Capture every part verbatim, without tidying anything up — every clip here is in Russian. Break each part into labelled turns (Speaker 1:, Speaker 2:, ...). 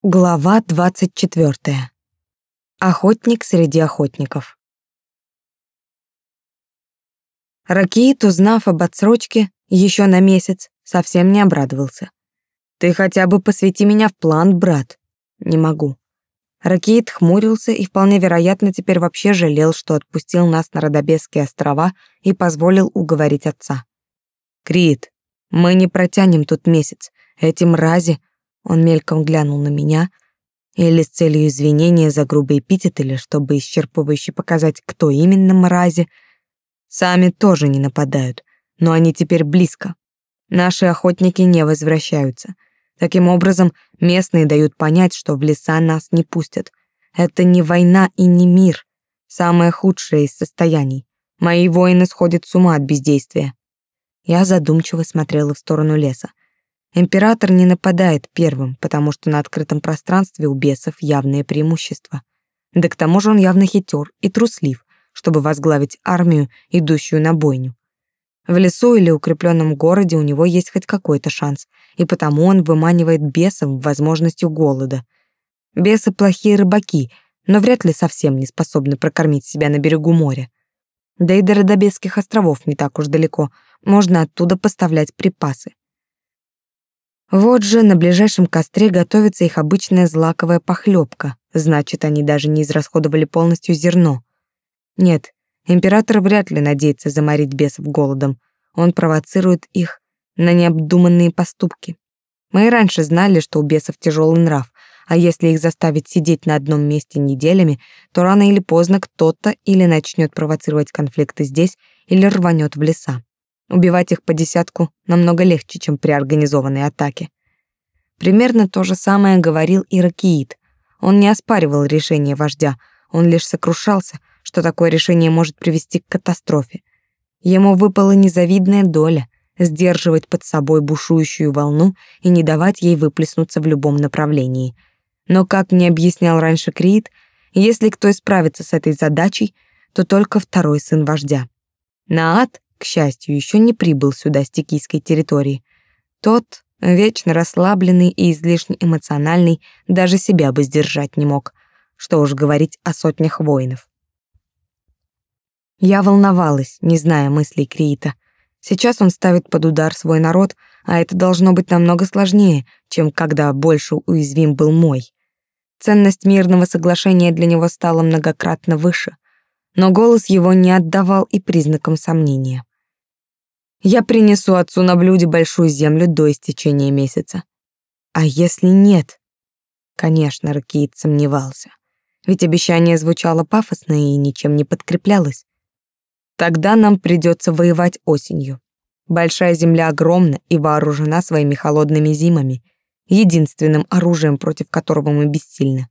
Speaker 1: Глава двадцать четвёртая. Охотник среди охотников. Ракиит, узнав об отсрочке еще на месяц, совсем не обрадовался. «Ты хотя бы посвяти меня в план, брат». «Не могу». Ракиит хмурился и вполне вероятно теперь вообще жалел, что отпустил нас на Родобесские острова и позволил уговорить отца. «Крит, мы не протянем тут месяц. Эти мрази...» Он мельком глянул на меня, или с целью извинения за грубый эпитет, или чтобы исчерпывающе показать, кто именно мрази. Сами тоже не нападают, но они теперь близко. Наши охотники не возвращаются. Таким образом, местные дают понять, что в леса нас не пустят. Это не война и не мир. Самое худшее из состояний. Мои воины сходят с ума от бездействия. Я задумчиво смотрела в сторону леса. Император не нападает первым, потому что на открытом пространстве у бесов явное преимущество. Да к тому же он явно хитер и труслив, чтобы возглавить армию, идущую на бойню. В лесу или укрепленном городе у него есть хоть какой-то шанс, и потому он выманивает бесов возможностью голода. Бесы плохие рыбаки, но вряд ли совсем не способны прокормить себя на берегу моря. Да и до Родобесских островов не так уж далеко, можно оттуда поставлять припасы. Вот же на ближайшем костре готовится их обычная злаковая похлебка, значит, они даже не израсходовали полностью зерно. Нет, император вряд ли надеется заморить бесов голодом, он провоцирует их на необдуманные поступки. Мы и раньше знали, что у бесов тяжелый нрав, а если их заставить сидеть на одном месте неделями, то рано или поздно кто-то или начнет провоцировать конфликты здесь, или рванет в леса. Убивать их по десятку намного легче, чем при организованной атаке. Примерно то же самое говорил и Ракиит. Он не оспаривал решение вождя, он лишь сокрушался, что такое решение может привести к катастрофе. Ему выпала незавидная доля — сдерживать под собой бушующую волну и не давать ей выплеснуться в любом направлении. Но, как мне объяснял раньше Криит, если кто и справится с этой задачей, то только второй сын вождя. Наат, к счастью, еще не прибыл сюда с текийской территории. Тот, вечно расслабленный и излишне эмоциональный, даже себя бы сдержать не мог. Что уж говорить о сотнях воинов. Я волновалась, не зная мыслей Криита. Сейчас он ставит под удар свой народ, а это должно быть намного сложнее, чем когда больше уязвим был мой. Ценность мирного соглашения для него стала многократно выше, но голос его не отдавал и признакам сомнения. Я принесу отцу на блюде большую землю до истечения месяца. А если нет? Конечно, Ракиит сомневался. Ведь обещание звучало пафосно и ничем не подкреплялось. Тогда нам придется воевать осенью. Большая земля огромна и вооружена своими холодными зимами, единственным оружием, против которого мы бессильны.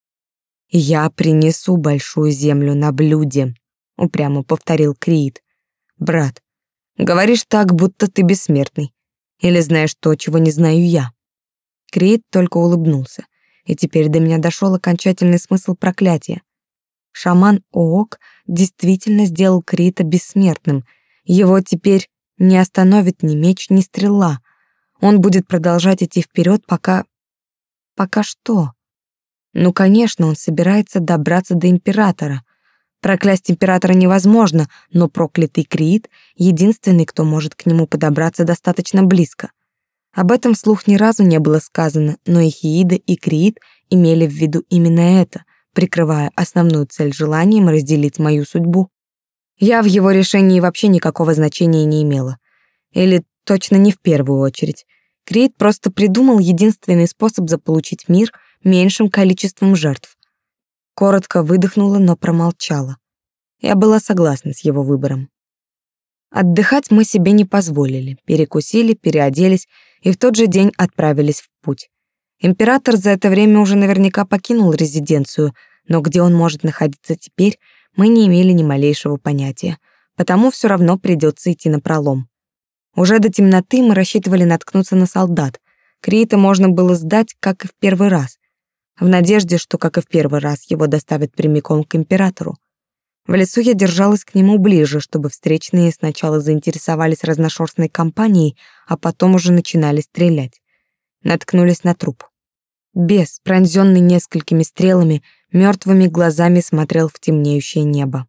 Speaker 1: «Я принесу большую землю на блюде», — упрямо повторил Криит. «Брат, говоришь так, будто ты бессмертный. Или знаешь то, чего не знаю я». Криит только улыбнулся, и теперь до меня дошел окончательный смысл проклятия. Шаман Оок действительно сделал Криита бессмертным. Его теперь не остановит ни меч, ни стрела. Он будет продолжать идти вперед, пока... Пока что? Ну, конечно, он собирается добраться до императора. Проклясть императора невозможно, но проклятый Криит — единственный, кто может к нему подобраться достаточно близко. Об этом вслух ни разу не было сказано, но и Хиида, и Криит имели в виду именно это, прикрывая основную цель желанием разделить мою судьбу. Я в его решении вообще никакого значения не имела. Или точно не в первую очередь. Криит просто придумал единственный способ заполучить мир меньшим количеством жертв. Коротко выдохнула, но промолчала. Я была согласна с его выбором. Отдыхать мы себе не позволили, перекусили, переоделись и в тот же день отправились в путь. Император за это время уже наверняка покинул резиденцию, но где он может находиться теперь, мы не имели ни малейшего понятия, потому все равно придется идти напролом. Уже до темноты мы рассчитывали наткнуться на солдат. Криита можно было сдать, как и в первый раз, в надежде, что, как и в первый раз, его доставят прямиком к императору. В лесу я держалась к нему ближе, чтобы встречные сначала заинтересовались разношерстной компанией, а потом уже начинали стрелять. Наткнулись на труп. Бес, пронзённый несколькими стрелами, мёртвыми глазами смотрел в темнеющее небо.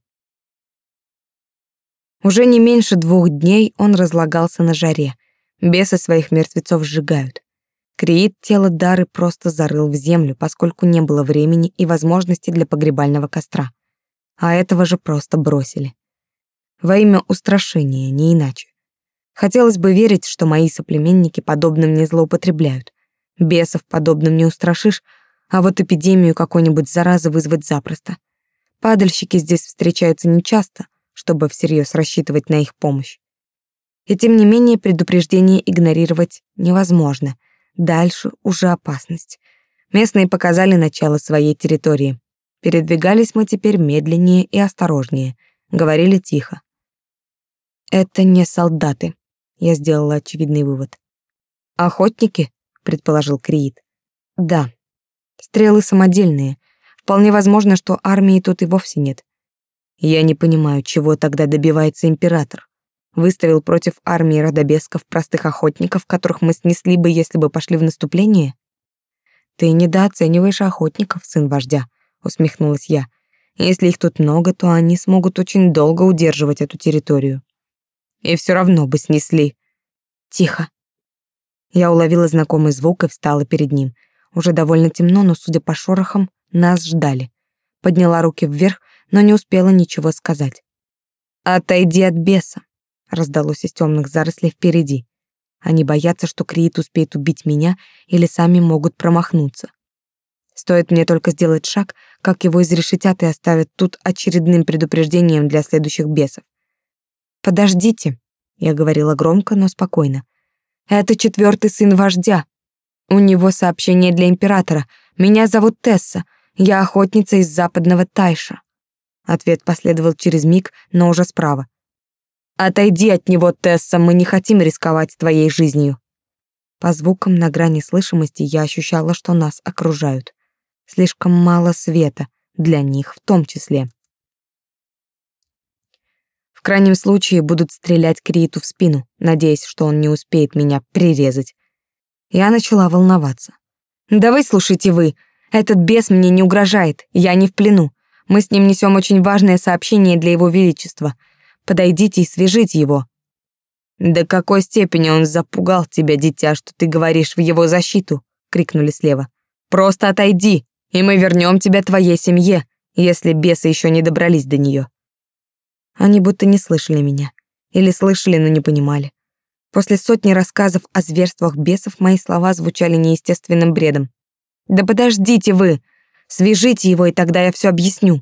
Speaker 1: Уже не меньше двух дней он разлагался на жаре. Бесы своих мертвецов сжигают. Криит тело Дары просто зарыл в землю, поскольку не было времени и возможности для погребального костра. А этого же просто бросили. Во имя устрашения, не иначе. Хотелось бы верить, что мои соплеменники подобным не злоупотребляют. Бесов подобным не устрашишь, а вот эпидемию какой-нибудь заразы вызвать запросто. Падальщики здесь встречаются нечасто, чтобы всерьез рассчитывать на их помощь. И тем не менее предупреждение игнорировать невозможно. Дальше уже опасность. Местные показали начало своей территории. Передвигались мы теперь медленнее и осторожнее. Говорили тихо. Это не солдаты. Я сделала очевидный вывод. Охотники, предположил Криит. Да. Стрелы самодельные. Вполне возможно, что армии тут и вовсе нет. Я не понимаю, чего тогда добивается император. Выставил против армии родобесков простых охотников, которых мы снесли бы, если бы пошли в наступление? Ты недооцениваешь охотников, сын вождя, усмехнулась я. Если их тут много, то они смогут очень долго удерживать эту территорию. И все равно бы снесли. Тихо. Я уловила знакомый звук и встала перед ним. Уже довольно темно, но, судя по шорохам, нас ждали. Подняла руки вверх, но не успела ничего сказать. «Отойди от беса», — раздалось из темных зарослей впереди. Они боятся, что Криит успеет убить меня или сами могут промахнуться. Стоит мне только сделать шаг, как его изрешетят и оставят тут очередным предупреждением для следующих бесов. «Подождите», — я говорила громко, но спокойно. «Это четвертый сын вождя. У него сообщение для императора. Меня зовут Тесса. Я охотница из западного Тайша». Ответ последовал через миг, но уже справа. «Отойди от него, Тесса, мы не хотим рисковать твоей жизнью». По звукам на грани слышимости я ощущала, что нас окружают. Слишком мало света, для них в том числе. В крайнем случае будут стрелять Крииту в спину, надеясь, что он не успеет меня прирезать. Я начала волноваться. «Да выслушайте вы, этот бес мне не угрожает, я не в плену. Мы с ним несем очень важное сообщение для его величества. Подойдите и свяжите его». «До какой степени он запугал тебя, дитя, что ты говоришь в его защиту?» — крикнули слева. «Просто отойди, и мы вернем тебя твоей семье, если бесы еще не добрались до нее». Они будто не слышали меня. Или слышали, но не понимали. После сотни рассказов о зверствах бесов мои слова звучали неестественным бредом. «Да подождите вы! Свяжите его, и тогда я все объясню».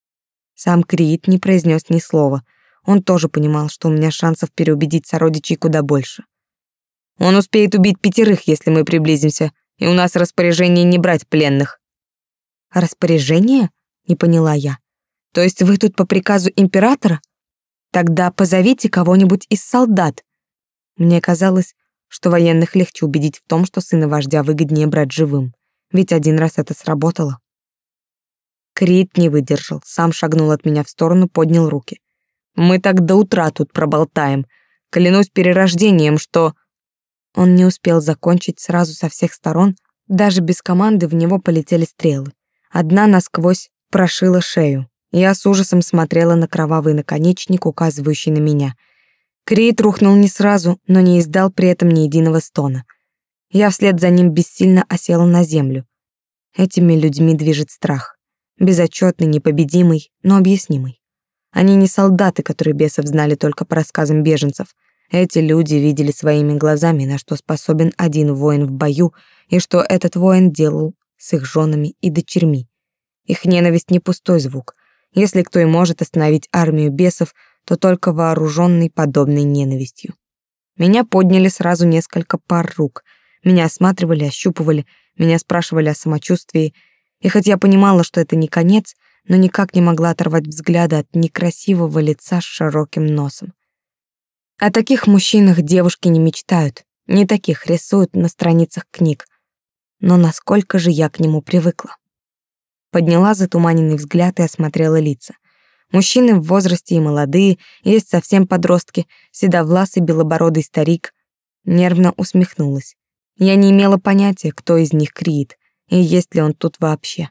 Speaker 1: Сам Криит не произнес ни слова. Он тоже понимал, что у меня шансов переубедить сородичей куда больше. «Он успеет убить пятерых, если мы приблизимся, и у нас распоряжение не брать пленных». «Распоряжение?» — не поняла я. «То есть вы тут по приказу императора? Тогда позовите кого-нибудь из солдат». Мне казалось, что военных легче убедить в том, что сына вождя выгоднее брать живым, ведь один раз это сработало. Криит не выдержал, сам шагнул от меня в сторону, поднял руки. «Мы так до утра тут проболтаем. Клянусь перерождением, что...» Он не успел закончить, сразу со всех сторон, даже без команды в него полетели стрелы. Одна насквозь прошила шею. Я с ужасом смотрела на кровавый наконечник, указывающий на меня. Криит рухнул не сразу, но не издал при этом ни единого стона. Я вслед за ним бессильно осела на землю. Этими людьми движет страх. Безотчетный, непобедимый, но объяснимый. Они не солдаты, которые бесов знали только по рассказам беженцев. Эти люди видели своими глазами, на что способен один воин в бою, и что этот воин делал с их женами и дочерьми. Их ненависть не пустой звук. Если кто и может остановить армию бесов, то только вооруженный подобной ненавистью. Меня подняли сразу несколько пар рук. Меня осматривали, ощупывали, меня спрашивали о самочувствии. И хоть я понимала, что это не конец, но никак не могла оторвать взгляда от некрасивого лица с широким носом. О таких мужчинах девушки не мечтают, не таких рисуют на страницах книг. Но насколько же я к нему привыкла. Подняла затуманенный взгляд и осмотрела лица. Мужчины в возрасте и молодые, есть совсем подростки, седовласый белобородый старик. Нервно усмехнулась. Я не имела понятия, кто из них Криит. и есть ли он тут вообще.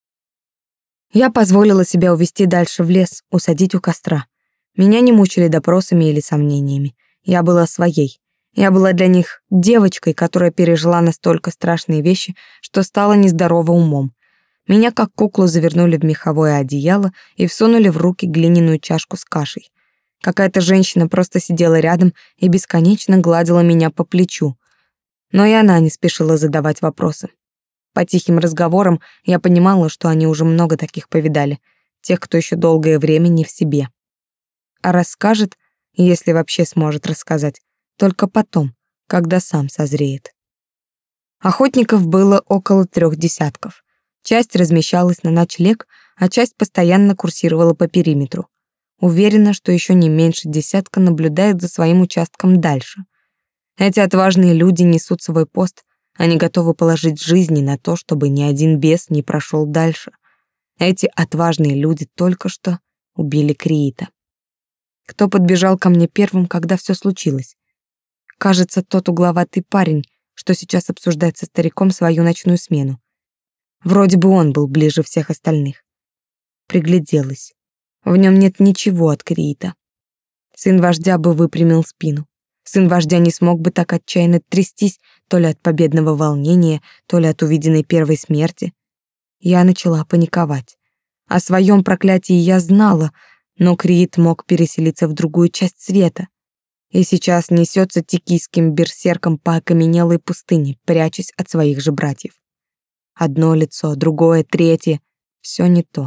Speaker 1: Я позволила себя увести дальше в лес, усадить у костра. Меня не мучили допросами или сомнениями. Я была своей. Я была для них девочкой, которая пережила настолько страшные вещи, что стала нездорова умом. Меня как куклу завернули в меховое одеяло и всунули в руки глиняную чашку с кашей. Какая-то женщина просто сидела рядом и бесконечно гладила меня по плечу. Но и она не спешила задавать вопросы. По тихим разговорам я понимала, что они уже много таких повидали, тех, кто еще долгое время не в себе. А расскажет, если вообще сможет рассказать, только потом, когда сам созреет. Охотников было около трех десятков. Часть размещалась на ночлег, а часть постоянно курсировала по периметру. Уверена, что еще не меньше десятка наблюдает за своим участком дальше. Эти отважные люди несут свой пост, они готовы положить жизни на то, чтобы ни один бес не прошел дальше. Эти отважные люди только что убили Криита. Кто подбежал ко мне первым, когда все случилось? Кажется, тот угловатый парень, что сейчас обсуждает со стариком свою ночную смену. Вроде бы он был ближе всех остальных. Пригляделась. В нем нет ничего от Криита. Сын вождя бы выпрямил спину. Сын вождя не смог бы так отчаянно трястись то ли от победного волнения, то ли от увиденной первой смерти. Я начала паниковать. О своем проклятии я знала, но Криит мог переселиться в другую часть света. И сейчас несется тикийским берсерком по окаменелой пустыне, прячась от своих же братьев. Одно лицо, другое, третье — все не то.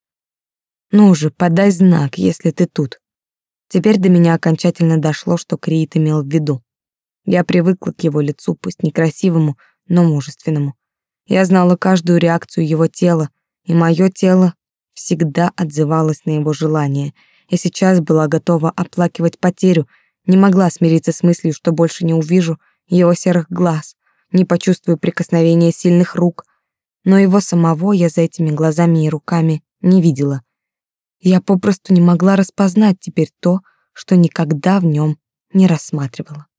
Speaker 1: Ну же, подай знак, если ты тут. Теперь до меня окончательно дошло, что Криит имел в виду. Я привыкла к его лицу, пусть некрасивому, но мужественному. Я знала каждую реакцию его тела, и мое тело всегда отзывалось на его желание, и сейчас была готова оплакивать потерю, не могла смириться с мыслью, что больше не увижу его серых глаз, не почувствую прикосновения сильных рук, но его самого я за этими глазами и руками не видела. Я попросту не могла распознать теперь то, что никогда в нем не рассматривала.